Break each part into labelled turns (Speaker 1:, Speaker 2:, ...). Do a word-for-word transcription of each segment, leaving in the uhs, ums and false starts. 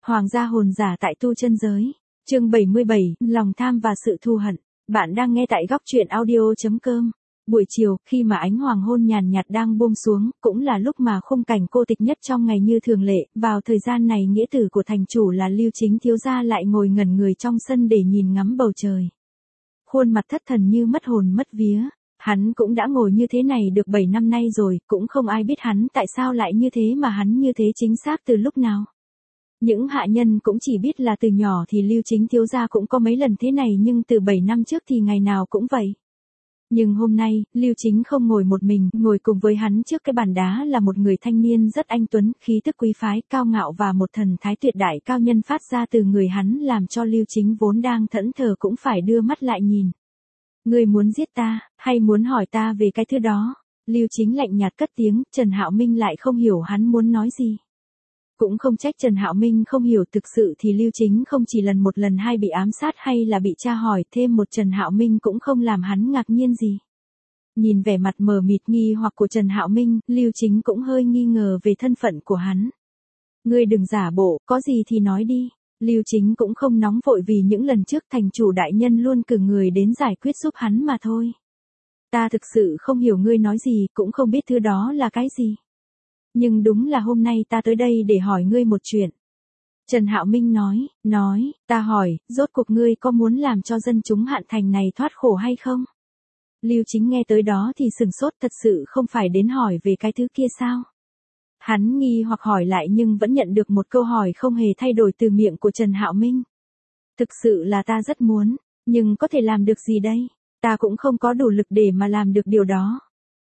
Speaker 1: Hoàng gia hồn giả tại tu chân giới. Chương bảy mươi bảy, lòng tham và sự thù hận. Bạn đang nghe tại góc truyện audio chấm com. Buổi chiều, khi mà ánh hoàng hôn nhàn nhạt đang buông xuống, cũng là lúc mà khung cảnh cô tịch nhất trong ngày như thường lệ, vào thời gian này nghĩa tử của thành chủ là Lưu Chính thiếu gia lại ngồi ngẩn người trong sân để nhìn ngắm bầu trời. Khuôn mặt thất thần như mất hồn mất vía, hắn cũng đã ngồi như thế này được bảy năm nay rồi, cũng không ai biết hắn tại sao lại như thế mà hắn như thế chính xác từ lúc nào. Những hạ nhân cũng chỉ biết là từ nhỏ thì Lưu Chính thiếu gia cũng có mấy lần thế này, nhưng từ bảy năm trước thì ngày nào cũng vậy. Nhưng hôm nay, Lưu Chính không ngồi một mình, ngồi cùng với hắn trước cái bàn đá là một người thanh niên rất anh tuấn, khí tức quý phái, cao ngạo và một thần thái tuyệt đại cao nhân phát ra từ người hắn làm cho Lưu Chính vốn đang thẫn thờ cũng phải đưa mắt lại nhìn. Ngươi muốn giết ta, hay muốn hỏi ta về cái thứ đó? Lưu Chính lạnh nhạt cất tiếng, Trần Hạo Minh lại không hiểu hắn muốn nói gì. Cũng không trách Trần Hạo Minh không hiểu, thực sự thì Lưu Chính không chỉ lần một lần hai bị ám sát hay là bị tra hỏi, thêm một Trần Hạo Minh cũng không làm hắn ngạc nhiên gì. Nhìn vẻ mặt mờ mịt nghi hoặc của Trần Hạo Minh, Lưu Chính cũng hơi nghi ngờ về thân phận của hắn. Ngươi đừng giả bộ, có gì thì nói đi. Lưu Chính cũng không nóng vội vì những lần trước thành chủ đại nhân luôn cử người đến giải quyết giúp hắn mà thôi. Ta thực sự không hiểu ngươi nói gì, cũng không biết thứ đó là cái gì. Nhưng đúng là hôm nay ta tới đây để hỏi ngươi một chuyện. Trần Hạo Minh nói, nói, ta hỏi, rốt cuộc ngươi có muốn làm cho dân chúng Hạn Thành này thoát khổ hay không? Lưu Chính nghe tới đó thì sừng sốt, thật sự không phải đến hỏi về cái thứ kia sao? Hắn nghi hoặc hỏi lại nhưng vẫn nhận được một câu hỏi không hề thay đổi từ miệng của Trần Hạo Minh. Thực sự là ta rất muốn, nhưng có thể làm được gì đây? Ta cũng không có đủ lực để mà làm được điều đó.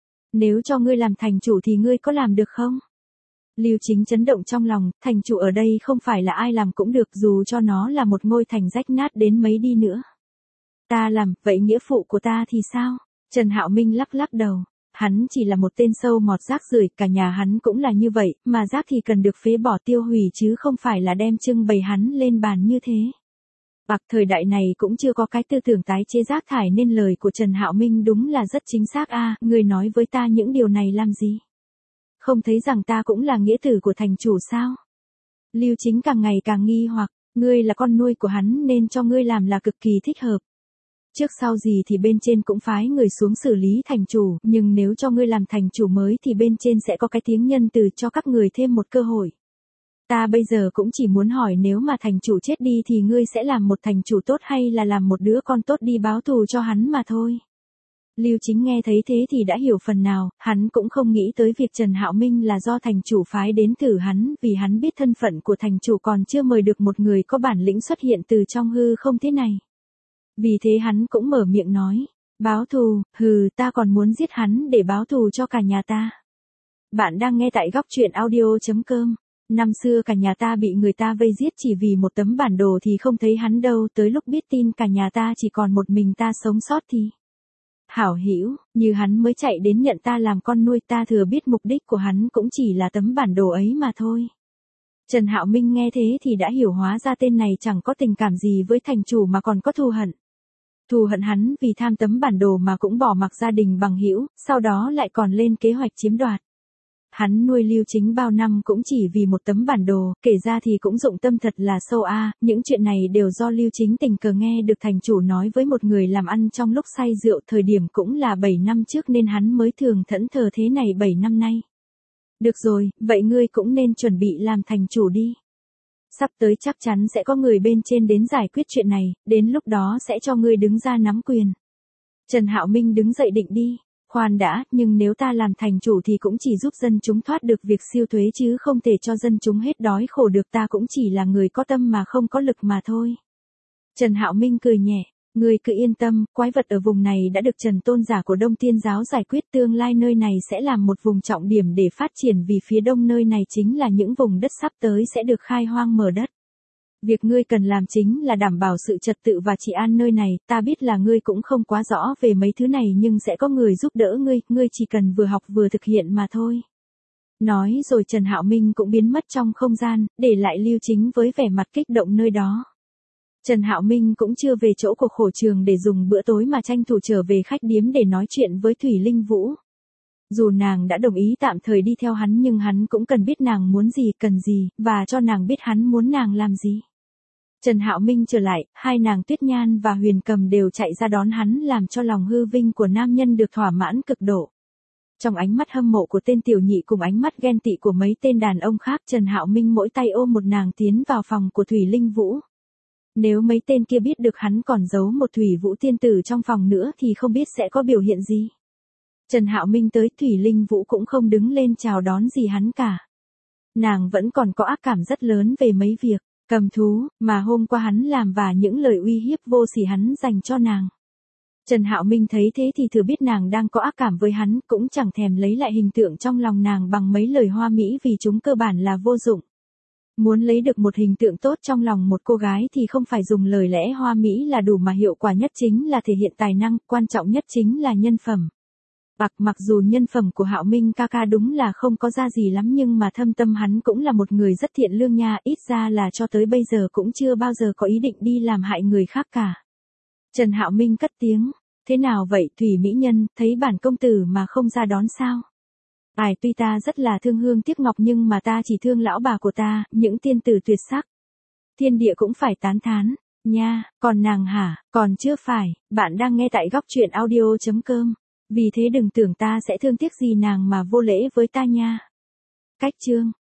Speaker 1: Nếu cho ngươi làm thành chủ thì ngươi có làm được không? Lưu Chính chấn động trong lòng, thành chủ ở đây không phải là ai làm cũng được, dù cho nó là một ngôi thành rách nát đến mấy đi nữa. Ta làm, vậy nghĩa phụ của ta thì sao? Trần Hạo Minh lắc lắc đầu. Hắn chỉ là một tên sâu mọt rác rưởi, cả nhà hắn cũng là như vậy, mà rác thì cần được phế bỏ tiêu hủy chứ không phải là đem trưng bày hắn lên bàn như thế. Bạc thời đại này cũng chưa có cái tư tưởng tái chế rác thải nên lời của Trần Hạo Minh đúng là rất chính xác a. À, người nói với ta những điều này làm gì? Không thấy rằng ta cũng là nghĩa tử của thành chủ sao? Lưu Chính càng ngày càng nghi hoặc, ngươi là con nuôi của hắn nên cho ngươi làm là cực kỳ thích hợp. Trước sau gì thì bên trên cũng phái người xuống xử lý thành chủ, nhưng nếu cho ngươi làm thành chủ mới thì bên trên sẽ có cái tiếng nhân từ cho các người thêm một cơ hội. Ta bây giờ cũng chỉ muốn hỏi, nếu mà thành chủ chết đi thì ngươi sẽ làm một thành chủ tốt hay là làm một đứa con tốt đi báo thù cho hắn mà thôi. Lưu Chính nghe thấy thế thì đã hiểu phần nào, hắn cũng không nghĩ tới việc Trần Hạo Minh là do thành chủ phái đến thử hắn, vì hắn biết thân phận của thành chủ còn chưa mời được một người có bản lĩnh xuất hiện từ trong hư không thế này. Vì thế hắn cũng mở miệng nói, báo thù, hừ, ta còn muốn giết hắn để báo thù cho cả nhà ta. Bạn đang nghe tại góc truyện audio chấm com. Năm xưa cả nhà ta bị người ta vây giết chỉ vì một tấm bản đồ thì không thấy hắn đâu, tới lúc biết tin cả nhà ta chỉ còn một mình ta sống sót thì... Hảo hữu, như hắn mới chạy đến nhận ta làm con nuôi, ta thừa biết mục đích của hắn cũng chỉ là tấm bản đồ ấy mà thôi. Trần Hạo Minh nghe thế thì đã hiểu, hóa ra tên này chẳng có tình cảm gì với thành chủ mà còn có thù hận. Thù hận hắn vì tham tấm bản đồ mà cũng bỏ mặc gia đình bằng hữu, sau đó lại còn lên kế hoạch chiếm đoạt. Hắn nuôi Lưu Chính bao năm cũng chỉ vì một tấm bản đồ, kể ra thì cũng dụng tâm thật là sâu a. À, những chuyện này đều do Lưu Chính tình cờ nghe được thành chủ nói với một người làm ăn trong lúc say rượu, thời điểm cũng là bảy năm trước nên hắn mới thường thẫn thờ thế này bảy năm nay. Được rồi, vậy ngươi cũng nên chuẩn bị làm thành chủ đi. Sắp tới chắc chắn sẽ có người bên trên đến giải quyết chuyện này, đến lúc đó sẽ cho ngươi đứng ra nắm quyền. Trần Hạo Minh đứng dậy định đi. Khoan đã, nhưng nếu ta làm thành chủ thì cũng chỉ giúp dân chúng thoát được việc siêu thuế chứ không thể cho dân chúng hết đói khổ được, ta cũng chỉ là người có tâm mà không có lực mà thôi. Trần Hạo Minh cười nhẹ, ngươi cứ yên tâm, quái vật ở vùng này đã được Trần Tôn giả của Đông Tiên giáo giải quyết, tương lai nơi này sẽ làm một vùng trọng điểm để phát triển, vì phía đông nơi này chính là những vùng đất sắp tới sẽ được khai hoang mở đất. Việc ngươi cần làm chính là đảm bảo sự trật tự và trị an nơi này, ta biết là ngươi cũng không quá rõ về mấy thứ này nhưng sẽ có người giúp đỡ ngươi, ngươi chỉ cần vừa học vừa thực hiện mà thôi. Nói rồi Trần Hạo Minh cũng biến mất trong không gian, để lại Lưu Chính với vẻ mặt kích động nơi đó. Trần Hạo Minh cũng chưa về chỗ của khổ trường để dùng bữa tối mà tranh thủ trở về khách điếm để nói chuyện với Thủy Linh Vũ. Dù nàng đã đồng ý tạm thời đi theo hắn nhưng hắn cũng cần biết nàng muốn gì, cần gì, và cho nàng biết hắn muốn nàng làm gì. Trần Hạo Minh trở lại, hai nàng Tuyết Nhan và Huyền Cầm đều chạy ra đón hắn làm cho lòng hư vinh của nam nhân được thỏa mãn cực độ. Trong ánh mắt hâm mộ của tên tiểu nhị cùng ánh mắt ghen tị của mấy tên đàn ông khác, Trần Hạo Minh mỗi tay ôm một nàng tiến vào phòng của Thủy Linh Vũ. Nếu mấy tên kia biết được hắn còn giấu một Thủy Vũ tiên tử trong phòng nữa thì không biết sẽ có biểu hiện gì. Trần Hạo Minh tới, Thủy Linh Vũ cũng không đứng lên chào đón gì hắn cả. Nàng vẫn còn có ác cảm rất lớn về mấy việc cầm thú mà hôm qua hắn làm và những lời uy hiếp vô sỉ hắn dành cho nàng. Trần Hạo Minh thấy thế thì thừa biết nàng đang có ác cảm với hắn, cũng chẳng thèm lấy lại hình tượng trong lòng nàng bằng mấy lời hoa mỹ vì chúng cơ bản là vô dụng. Muốn lấy được một hình tượng tốt trong lòng một cô gái thì không phải dùng lời lẽ hoa mỹ là đủ mà hiệu quả nhất chính là thể hiện tài năng, quan trọng nhất chính là nhân phẩm. Bạc mặc dù nhân phẩm của Hạo Minh ca ca đúng là không có ra gì lắm nhưng mà thâm tâm hắn cũng là một người rất thiện lương nha, ít ra là cho tới bây giờ cũng chưa bao giờ có ý định đi làm hại người khác cả. Trần Hạo Minh cất tiếng, thế nào vậy Thủy mỹ nhân, thấy bản công tử mà không ra đón sao? Ai tuy ta rất là thương hương tiếc ngọc nhưng mà ta chỉ thương lão bà của ta, những tiên tử tuyệt sắc. Thiên địa cũng phải tán thán, nha, còn nàng hả, còn chưa phải, bạn đang nghe tại góc truyện audio chấm com. Vì thế đừng tưởng ta sẽ thương tiếc gì nàng mà vô lễ với ta nha. Cách chương